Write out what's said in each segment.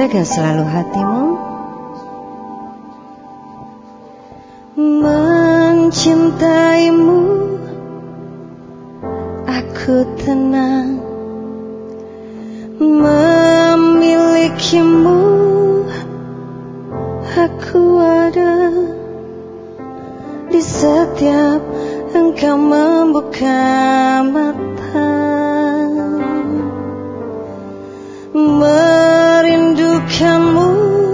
jaga selalu hatimu. Mencintaimu, aku tenang. Memilikimu, aku ada di setiap engkau membuka mata. Merindukanmu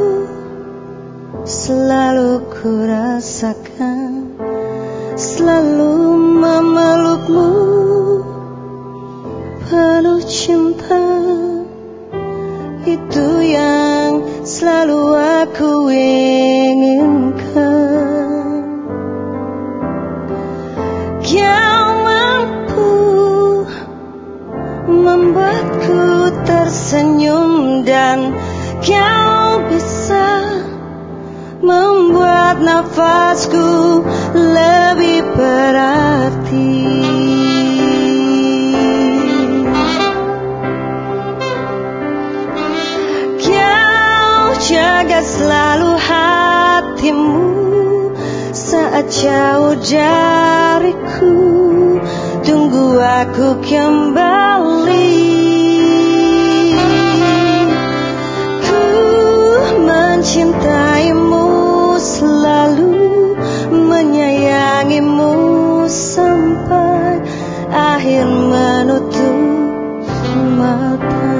selalu ku rasakan, selalu memelukmu penuh cinta. Itu yang selalu aku inginkan. Kau mampu membuatku tersenyum, dan kau bisa membuat nafasku lebih berarti. Kau jaga selalu hatimu saat jauh dariku. Tunggu aku kembali. Ku mencintaimu selalu, menyayangimu sampai akhir menutup mata.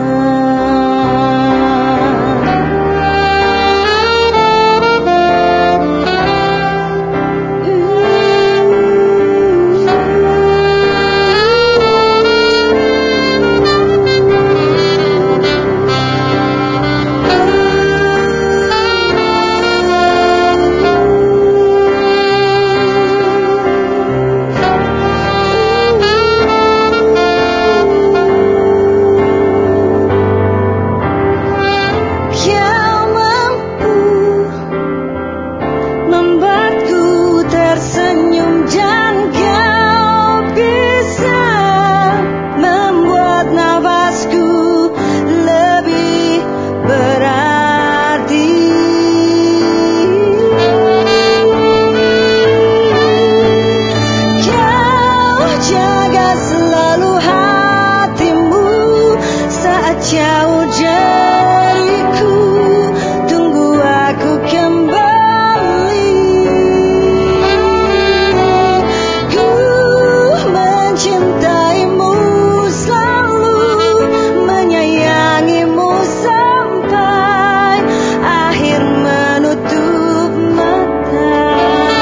Jauh dariku, tunggu aku kembali. Ku mencintaimu selalu, menyayangimu sampai akhir menutup mata.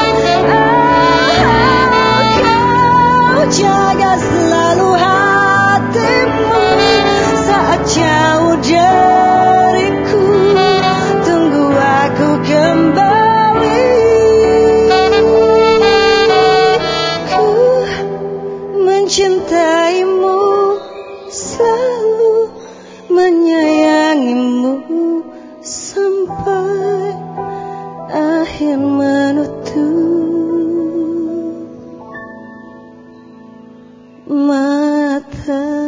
Kau jaga selalu hatimu saat jauh dariku. Tunggu aku kembali. Ku mencintaimu selalu, menyayangimu sampai akhir menutup mata.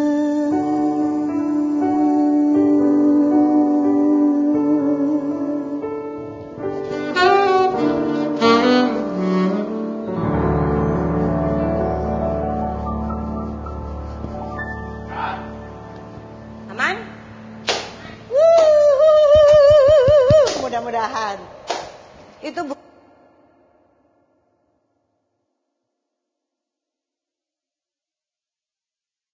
Aman? Mudah-mudahan. Itu